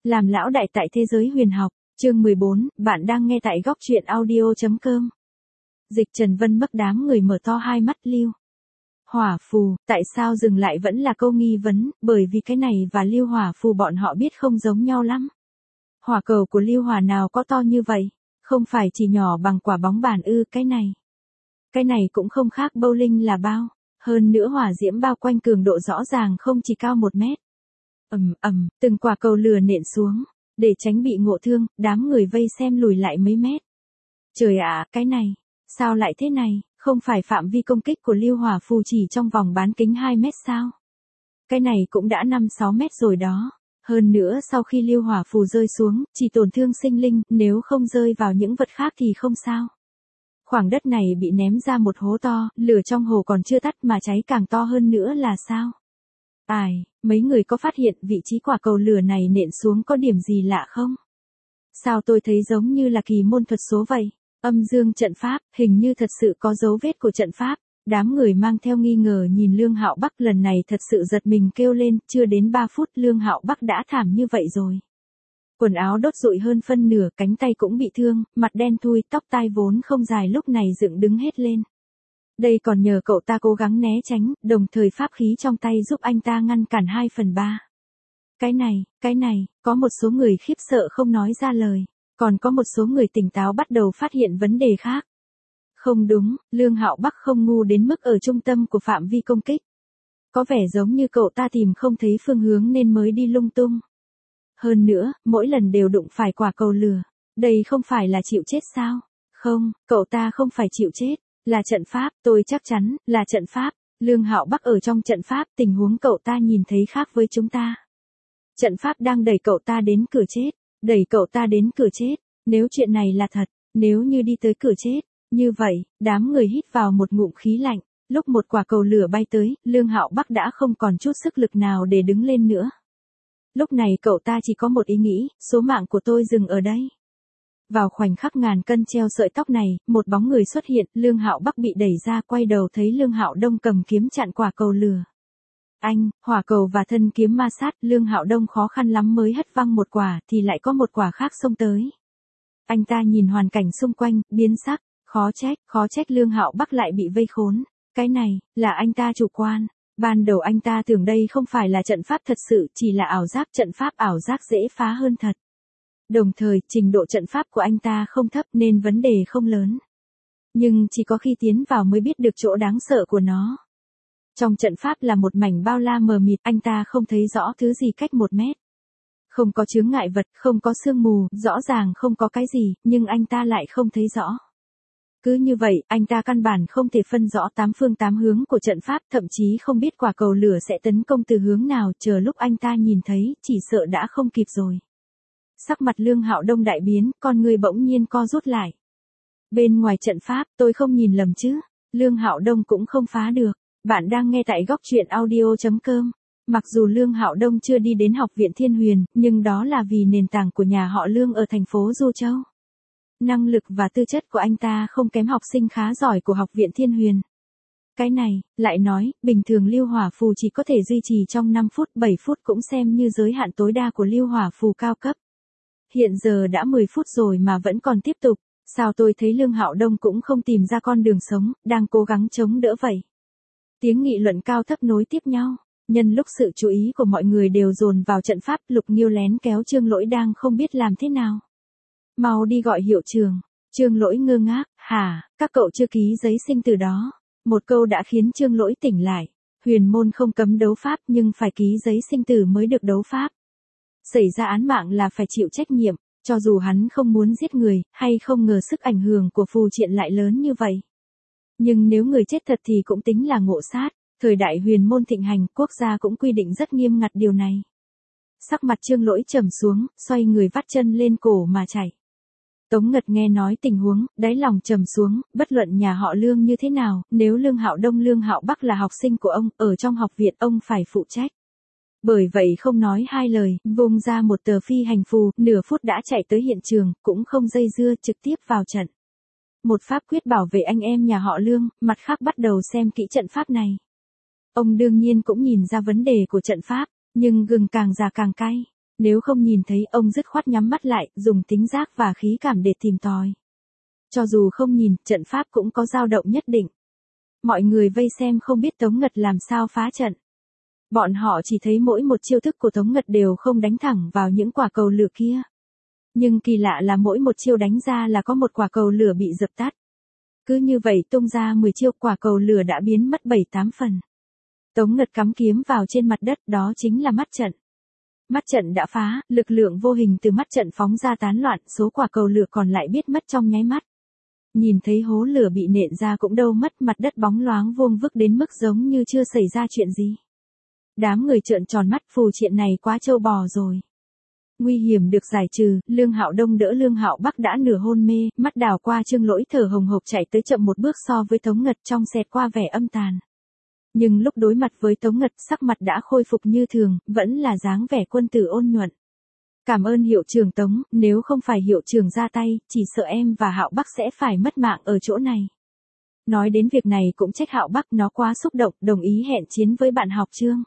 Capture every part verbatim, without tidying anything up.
Làm lão đại tại thế giới huyền học, chương mười bốn, bạn đang nghe tại góc truyện audio.com. Dịch Trần Vân mất đám người mở to hai mắt Lưu Hỏa Phù, tại sao dừng lại vẫn là câu nghi vấn, bởi vì cái này và Lưu Hỏa Phù bọn họ biết không giống nhau lắm. Hỏa cầu của Lưu Hỏa nào có to như vậy, không phải chỉ nhỏ bằng quả bóng bàn ư, cái này. Cái này cũng không khác bowling là bao, hơn nữa hỏa diễm bao quanh cường độ rõ ràng không chỉ cao một mét. Ầm ầm, từng quả cầu lửa nện xuống, để tránh bị ngộ thương, đám người vây xem lùi lại mấy mét. Trời ạ, cái này, sao lại thế này, không phải phạm vi công kích của Lưu Hỏa Phù chỉ trong vòng bán kính hai mét sao? Cái này cũng đã năm sáu mét rồi đó. Hơn nữa sau khi Lưu Hỏa Phù rơi xuống, chỉ tổn thương sinh linh, nếu không rơi vào những vật khác thì không sao. Khoảng đất này bị ném ra một hố to, lửa trong hồ còn chưa tắt mà cháy càng to hơn nữa là sao? Ai, mấy người có phát hiện vị trí quả cầu lửa này nện xuống có điểm gì lạ không? Sao tôi thấy giống như là kỳ môn thuật số vậy? Âm dương trận pháp, hình như thật sự có dấu vết của trận pháp. Đám người mang theo nghi ngờ nhìn Lương Hạo Bắc lần này thật sự giật mình kêu lên, chưa đến ba phút Lương Hạo Bắc đã thảm như vậy rồi. Quần áo đốt rụi hơn phân nửa, cánh tay cũng bị thương, mặt đen thui, tóc tai vốn không dài lúc này dựng đứng hết lên. Đây còn nhờ cậu ta cố gắng né tránh, đồng thời pháp khí trong tay giúp anh ta ngăn cản hai phần ba. Cái này, cái này, có một số người khiếp sợ không nói ra lời, còn có một số người tỉnh táo bắt đầu phát hiện vấn đề khác. Không đúng, Lương Hạo Bắc không ngu đến mức ở trung tâm của phạm vi công kích. Có vẻ giống như cậu ta tìm không thấy phương hướng nên mới đi lung tung. Hơn nữa, mỗi lần đều đụng phải quả cầu lửa. Đây không phải là chịu chết sao? Không, cậu ta không phải chịu chết, là trận pháp, tôi chắc chắn, là trận pháp. Lương Hạo Bắc ở trong trận pháp, tình huống cậu ta nhìn thấy khác với chúng ta. Trận pháp đang đẩy cậu ta đến cửa chết, đẩy cậu ta đến cửa chết. Nếu chuyện này là thật, nếu như đi tới cửa chết, như vậy, đám người hít vào một ngụm khí lạnh. Lúc một quả cầu lửa bay tới, Lương Hạo Bắc đã không còn chút sức lực nào để đứng lên nữa. Lúc này cậu ta chỉ có một ý nghĩ, số mạng của tôi dừng ở đây. Vào khoảnh khắc ngàn cân treo sợi tóc này, một bóng người xuất hiện, Lương Hạo Bắc bị đẩy ra, quay đầu thấy Lương Hạo Đông cầm kiếm chặn quả cầu lửa. Anh, hỏa cầu và thân kiếm ma sát, Lương Hạo Đông khó khăn lắm mới hất văng một quả, thì lại có một quả khác xông tới. Anh ta nhìn hoàn cảnh xung quanh, biến sắc, khó trách, khó trách Lương Hạo Bắc lại bị vây khốn. Cái này, là anh ta chủ quan. Ban đầu anh ta tưởng đây không phải là trận pháp thật sự, chỉ là ảo giác, trận pháp ảo giác dễ phá hơn thật. Đồng thời, trình độ trận pháp của anh ta không thấp nên vấn đề không lớn. Nhưng chỉ có khi tiến vào mới biết được chỗ đáng sợ của nó. Trong trận pháp là một mảnh bao la mờ mịt, anh ta không thấy rõ thứ gì cách một mét. Không có chướng ngại vật, không có sương mù, rõ ràng không có cái gì, nhưng anh ta lại không thấy rõ. Cứ như vậy, anh ta căn bản không thể phân rõ tám phương tám hướng của trận pháp, thậm chí không biết quả cầu lửa sẽ tấn công từ hướng nào, chờ lúc anh ta nhìn thấy, chỉ sợ đã không kịp rồi. Sắc mặt Lương Hạo Đông đại biến, con người bỗng nhiên co rút lại. Bên ngoài trận pháp, tôi không nhìn lầm chứ, Lương Hạo Đông cũng không phá được. Bạn đang nghe tại góc truyện audio.com. Mặc dù Lương Hạo Đông chưa đi đến học viện Thiên Huyền, nhưng đó là vì nền tảng của nhà họ Lương ở thành phố Du Châu. Năng lực và tư chất của anh ta không kém học sinh khá giỏi của học viện Thiên Huyền. Cái này, lại nói, bình thường Lưu Hỏa Phù chỉ có thể duy trì trong năm phút, bảy phút cũng xem như giới hạn tối đa của Lưu Hỏa Phù cao cấp. Hiện giờ đã mười phút rồi mà vẫn còn tiếp tục, sao tôi thấy Lương Hạo Đông cũng không tìm ra con đường sống, đang cố gắng chống đỡ vậy. Tiếng nghị luận cao thấp nối tiếp nhau, nhân lúc sự chú ý của mọi người đều dồn vào trận pháp, Lục Nghiêu lén kéo Trương Lỗi đang không biết làm thế nào. Mau đi gọi hiệu trường. Trương Lỗi ngơ ngác, hả, các cậu chưa ký giấy sinh tử đó. Một câu đã khiến Trương Lỗi tỉnh lại. Huyền môn không cấm đấu pháp nhưng phải ký giấy sinh tử mới được đấu pháp. Xảy ra án mạng là phải chịu trách nhiệm, cho dù hắn không muốn giết người, hay không ngờ sức ảnh hưởng của phù triện lại lớn như vậy. Nhưng nếu người chết thật thì cũng tính là ngộ sát. Thời đại huyền môn thịnh hành, quốc gia cũng quy định rất nghiêm ngặt điều này. Sắc mặt Trương Lỗi trầm xuống, xoay người vắt chân lên cổ mà chạy. Tống Ngật nghe nói tình huống, đáy lòng trầm xuống, bất luận nhà họ Lương như thế nào, nếu Lương Hạo Đông Lương Hạo Bắc là học sinh của ông, ở trong học viện ông phải phụ trách. Bởi vậy không nói hai lời, vung ra một tờ phi hành phù, nửa phút đã chạy tới hiện trường, cũng không dây dưa, trực tiếp vào trận. Một pháp quyết bảo vệ anh em nhà họ Lương, mặt khác bắt đầu xem kỹ trận pháp này. Ông đương nhiên cũng nhìn ra vấn đề của trận pháp, nhưng gừng càng già càng cay. Nếu không nhìn thấy, ông dứt khoát nhắm mắt lại, dùng tính giác và khí cảm để tìm tòi. Cho dù không nhìn, trận pháp cũng có dao động nhất định. Mọi người vây xem không biết Tống Ngật làm sao phá trận. Bọn họ chỉ thấy mỗi một chiêu thức của Tống Ngật đều không đánh thẳng vào những quả cầu lửa kia. Nhưng kỳ lạ là mỗi một chiêu đánh ra là có một quả cầu lửa bị dập tắt. Cứ như vậy tung ra mười chiêu, quả cầu lửa đã biến mất bảy tám phần. Tống Ngật cắm kiếm vào trên mặt đất, đó chính là mắt trận. Mắt trận đã phá, lực lượng vô hình từ mắt trận phóng ra tán loạn, số quả cầu lửa còn lại biết mất trong nháy mắt. Nhìn thấy hố lửa bị nện ra cũng đâu mất, mặt đất bóng loáng vuông vức đến mức giống như chưa xảy ra chuyện gì. Đám người trợn tròn mắt, phù triện này quá trâu bò rồi. Nguy hiểm được giải trừ, Lương Hạo Đông đỡ Lương Hạo Bắc đã nửa hôn mê, mắt đảo qua Trương Lỗi thở hồng hộc chạy tới chậm một bước so với Tống Ngật, trong xẹt qua vẻ âm tàn. Nhưng lúc đối mặt với Tống Ngật, sắc mặt đã khôi phục như thường, vẫn là dáng vẻ quân tử ôn nhuận. Cảm ơn hiệu trưởng Tống, nếu không phải hiệu trưởng ra tay, chỉ sợ em và Hạo Bắc sẽ phải mất mạng ở chỗ này. Nói đến việc này cũng trách Hạo Bắc, nó quá xúc động, đồng ý hẹn chiến với bạn học Trương.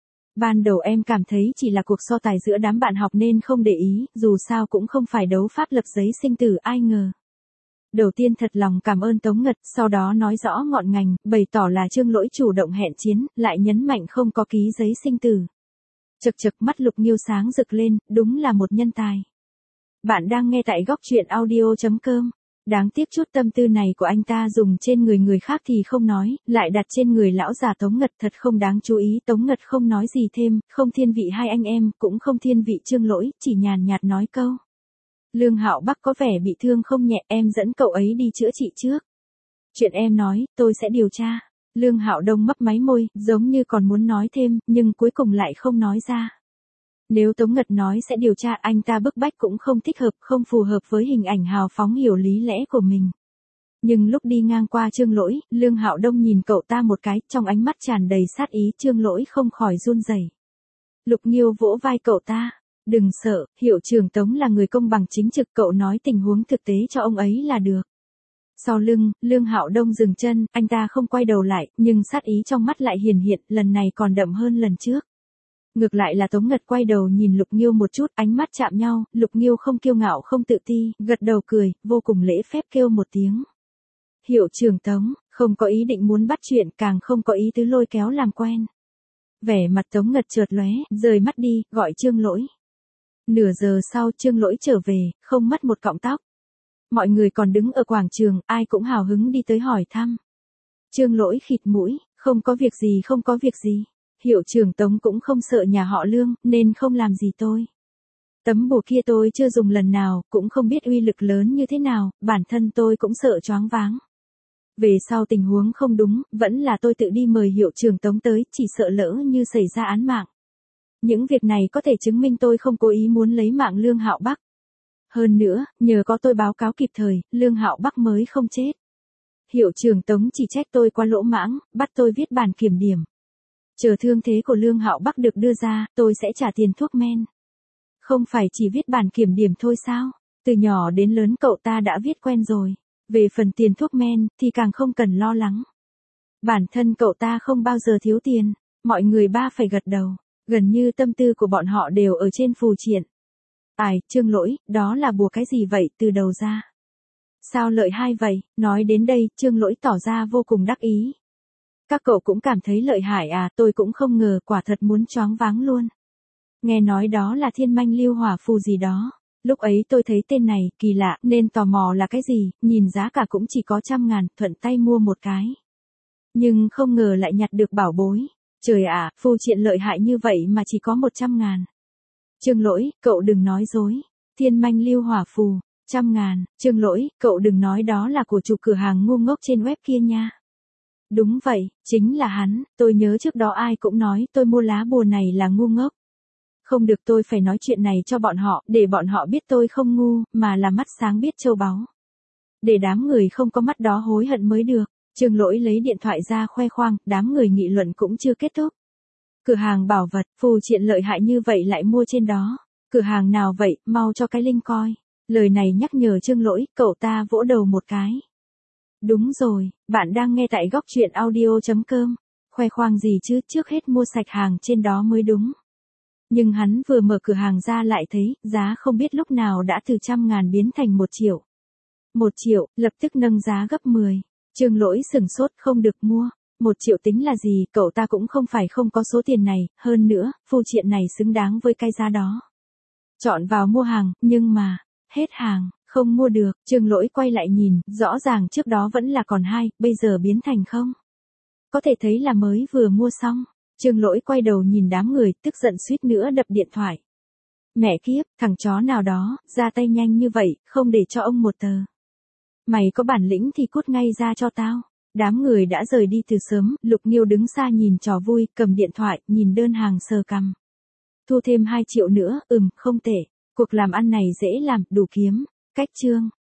Ban đầu em cảm thấy chỉ là cuộc so tài giữa đám bạn học nên không để ý, dù sao cũng không phải đấu pháp lập giấy sinh tử, ai ngờ. Đầu tiên thật lòng cảm ơn Tống Ngật, sau đó nói rõ ngọn ngành, bày tỏ là Trương Lỗi chủ động hẹn chiến, lại nhấn mạnh không có ký giấy sinh tử. Chực chực, mắt Lục Nghiêu sáng rực lên, đúng là một nhân tài. Bạn đang nghe tại góc truyện audio chấm com. Đáng tiếc chút tâm tư này của anh ta dùng trên người người khác thì không nói, lại đặt trên người lão già Tống Ngật, thật không đáng chú ý. Tống Ngật không nói gì thêm, không thiên vị hai anh em, cũng không thiên vị Trương Lỗi, chỉ nhàn nhạt nói câu. Lương Hạo Bắc có vẻ bị thương không nhẹ, em dẫn cậu ấy đi chữa trị trước. Chuyện em nói, tôi sẽ điều tra. Lương Hạo Đông mấp máy môi, giống như còn muốn nói thêm, nhưng cuối cùng lại không nói ra. Nếu Tống Ngật nói sẽ điều tra, anh ta bức bách cũng không thích hợp, không phù hợp với hình ảnh hào phóng hiểu lý lẽ của mình. Nhưng lúc đi ngang qua Trương Lỗi, Lương Hạo Đông nhìn cậu ta một cái, trong ánh mắt tràn đầy sát ý. Trương Lỗi không khỏi run rẩy. Lục Nghiêu vỗ vai cậu ta. Đừng sợ, hiệu trưởng Tống là người công bằng chính trực, cậu nói tình huống thực tế cho ông ấy là được. Sau lưng, Lương Hạo Đông dừng chân, anh ta không quay đầu lại, nhưng sát ý trong mắt lại hiển hiện, lần này còn đậm hơn lần trước. Ngược lại là Tống Ngật quay đầu nhìn Lục Nghiêu một chút, ánh mắt chạm nhau, Lục Nghiêu không kiêu ngạo không tự ti, gật đầu cười, vô cùng lễ phép kêu một tiếng. Hiệu trưởng Tống, không có ý định muốn bắt chuyện, càng không có ý tứ lôi kéo làm quen. Vẻ mặt Tống Ngật chợt lóe, rời mắt đi, gọi Trương Lỗi. Nửa giờ sau Trương Lỗi trở về, không mất một cọng tóc. Mọi người còn đứng ở quảng trường, ai cũng hào hứng đi tới hỏi thăm. Trương Lỗi khịt mũi, không có việc gì không có việc gì. Hiệu trưởng Tống cũng không sợ nhà họ Lương, nên không làm gì tôi. Tấm bùa kia tôi chưa dùng lần nào, cũng không biết uy lực lớn như thế nào, bản thân tôi cũng sợ choáng váng. Về sau tình huống không đúng, vẫn là tôi tự đi mời hiệu trưởng Tống tới, chỉ sợ lỡ như xảy ra án mạng. Những việc này có thể chứng minh tôi không cố ý muốn lấy mạng Lương Hạo Bắc. Hơn nữa, nhờ có tôi báo cáo kịp thời, Lương Hạo Bắc mới không chết. Hiệu trưởng Tống chỉ trách tôi quá lỗ mãng, bắt tôi viết bản kiểm điểm. Chờ thương thế của Lương Hạo Bắc được đưa ra, tôi sẽ trả tiền thuốc men. Không phải chỉ viết bản kiểm điểm thôi sao? Từ nhỏ đến lớn cậu ta đã viết quen rồi. Về phần tiền thuốc men, thì càng không cần lo lắng. Bản thân cậu ta không bao giờ thiếu tiền. Mọi người ba phải gật đầu. Gần như tâm tư của bọn họ đều ở trên phù triện. Ai, Trương Lỗi, đó là bùa cái gì vậy, từ đầu ra? Sao lợi hai vậy? Nói đến đây, Trương Lỗi tỏ ra vô cùng đắc ý. Các cậu cũng cảm thấy lợi hại à, tôi cũng không ngờ, quả thật muốn choáng váng luôn. Nghe nói đó là thiên manh lưu hỏa phù gì đó. Lúc ấy tôi thấy tên này, kỳ lạ, nên tò mò là cái gì, nhìn giá cả cũng chỉ có trăm ngàn, thuận tay mua một cái. Nhưng không ngờ lại nhặt được bảo bối. Trời ạ, phù triện lợi hại như vậy mà chỉ có một trăm ngàn. Trương Lỗi, cậu đừng nói dối. Thiên manh lưu hỏa phù, trăm ngàn. Trương Lỗi, cậu đừng nói đó là của chủ cửa hàng ngu ngốc trên web kia nha. Đúng vậy, chính là hắn, tôi nhớ trước đó ai cũng nói tôi mua lá bùa này là ngu ngốc. Không được, tôi phải nói chuyện này cho bọn họ, để bọn họ biết tôi không ngu, mà là mắt sáng biết châu báu. Để đám người không có mắt đó hối hận mới được. Trương Lỗi lấy điện thoại ra khoe khoang, đám người nghị luận cũng chưa kết thúc. Cửa hàng bảo vật, phù triện lợi hại như vậy lại mua trên đó. Cửa hàng nào vậy, mau cho cái link coi. Lời này nhắc nhở Trương Lỗi, cậu ta vỗ đầu một cái. Đúng rồi, bạn đang nghe tại góc truyện audio chấm com. Khoe khoang gì chứ, trước hết mua sạch hàng trên đó mới đúng. Nhưng hắn vừa mở cửa hàng ra lại thấy, giá không biết lúc nào đã từ trăm ngàn biến thành một triệu. Một triệu, lập tức nâng giá gấp mười. Trương Lỗi sửng sốt không được mua. Một triệu tính là gì, cậu ta cũng không phải không có số tiền này, hơn nữa, phu triện này xứng đáng với cái giá đó. Chọn vào mua hàng, nhưng mà, hết hàng, không mua được. Trương Lỗi quay lại nhìn, rõ ràng trước đó vẫn là còn hai, bây giờ biến thành không. Có thể thấy là mới vừa mua xong. Trương Lỗi quay đầu nhìn đám người, tức giận suýt nữa đập điện thoại. Mẹ kiếp, thằng chó nào đó, ra tay nhanh như vậy, không để cho ông một tờ. Mày có bản lĩnh thì cút ngay ra cho tao. Đám người đã rời đi từ sớm, Lục Nghiêu đứng xa nhìn trò vui, cầm điện thoại, nhìn đơn hàng sờ cằm. Thu thêm hai triệu nữa, ừm, không tệ. Cuộc làm ăn này dễ làm, đủ kiếm. Cách chương.